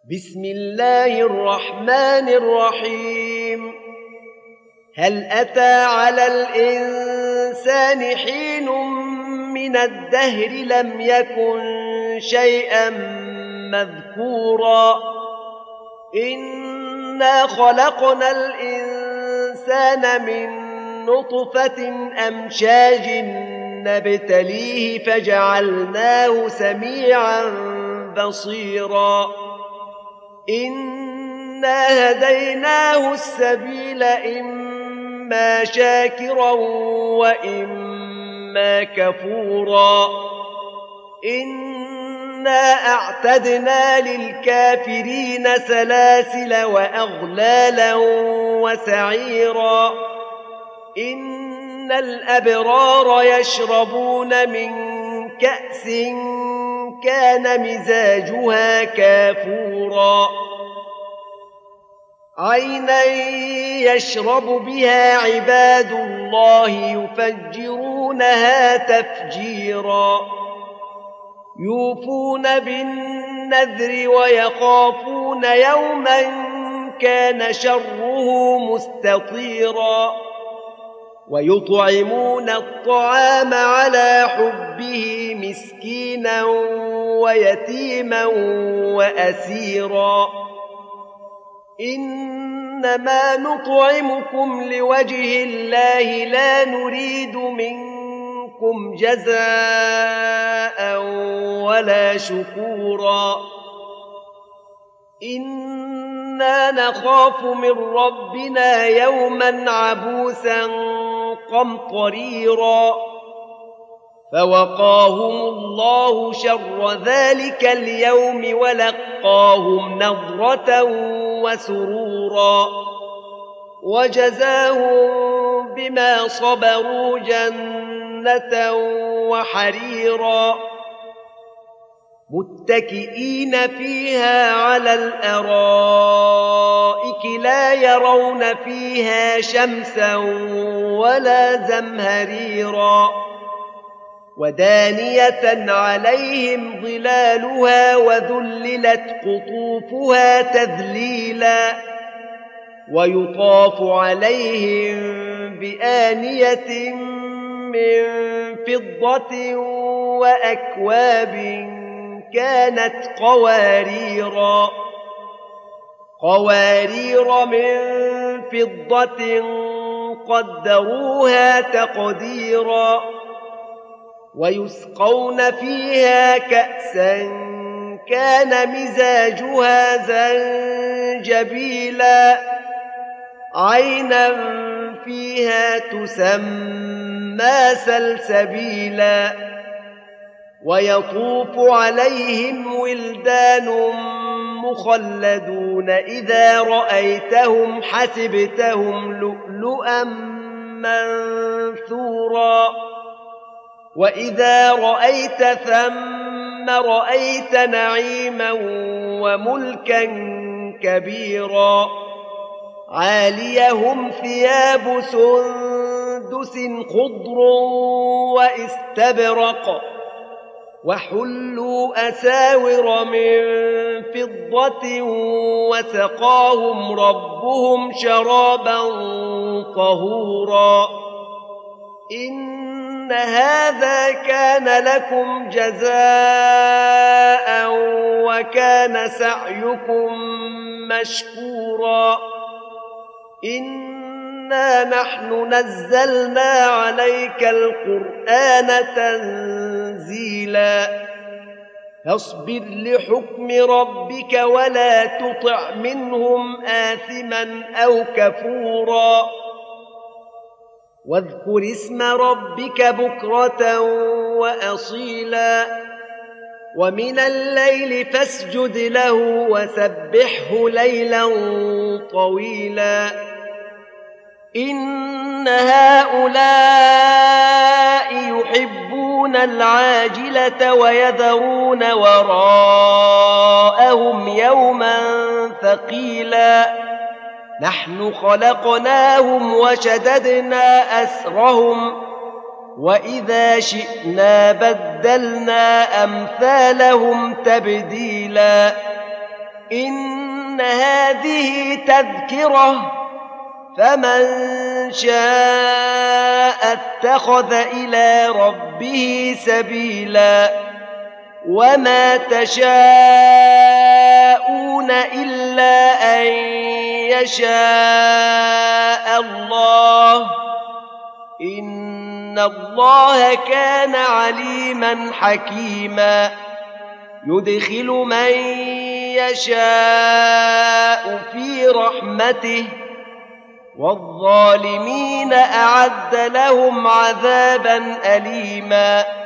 بسم الله الرحمن الرحيم. هل أتى على الإنسان حين من الدهر لم يكن شيئا مذكورا إنا خلقنا الإنسان من نطفة أمشاج نبتليه فجعلناه سميعا بصيرا إنا هديناه السبيل إما شاكرا وإما كفورا إنا أعتدنا للكافرين سلاسل وأغلالا وسعيرا إن الأبرار يشربون من كأس كان مزاجها كافورا عينا يشرب بها عباد الله يفجرونها تفجيرا يوفون بالنذر ويخافون يوما كان شره مستطيرا ويطعمون الطعام على حبه مسكينا ويتيما وأسيرا إنما نطعمكم لوجه الله لا نريد منكم جزاء ولا شكورا إنا نخاف من ربنا يوما عبوسا قمطريرا فوقاهم الله شر ذلك اليوم ولقاهم نضرة وسرورا وجزاهم بما صبروا جنة وحريرا متكئين فيها على الأرائك لا يرون فيها شمسا ولا زمهريرا ودانية عليهم ظلالها وذللت قطوفها تذليلا ويطاف عليهم بآنية من فضة وأكواب كانت قوارير من فضة قدروها تقديرا ويسقون فيها كأسا كان مزاجها زنجبيلا عينا فيها تسمى سلسبيلا ويطوف عليهم ولدان مخلدون إذا رأيتهم حسبتهم لؤلؤا منثورا وإذا رأيت ثم رأيت نعيما وملكا كبيرا عاليهم ثياب سندس خضر واستبرق وحلوا أساور من فضة وسقاهم ربهم شرابا طهورا إن هذا كان لكم جزاء وكان سعيكم مشكورا إنا نحن نزلنا عليك القرآن تنزيلا فاصبر لحكم ربك ولا تطع منهم آثما أو كفورا واذكر اسم ربك بكرة وأصيلا ومن الليل فاسجد له وسبحه ليلا طويلا إن هؤلاء يحبون العاجلة ويذرون وراءهم يوما ثقيلا نحن خلقناهم وشددنا أسرهم وإذا شئنا بدلنا أمثالهم تبديلا إن هذه تذكرة فمن شاء اتخذ إلى ربه سبيلا وما تشاءون إلا أن يشاء الله إن الله كان عليما حكيما يدخل من يشاء في رحمته والظالمين أعد لهم عذابا أليما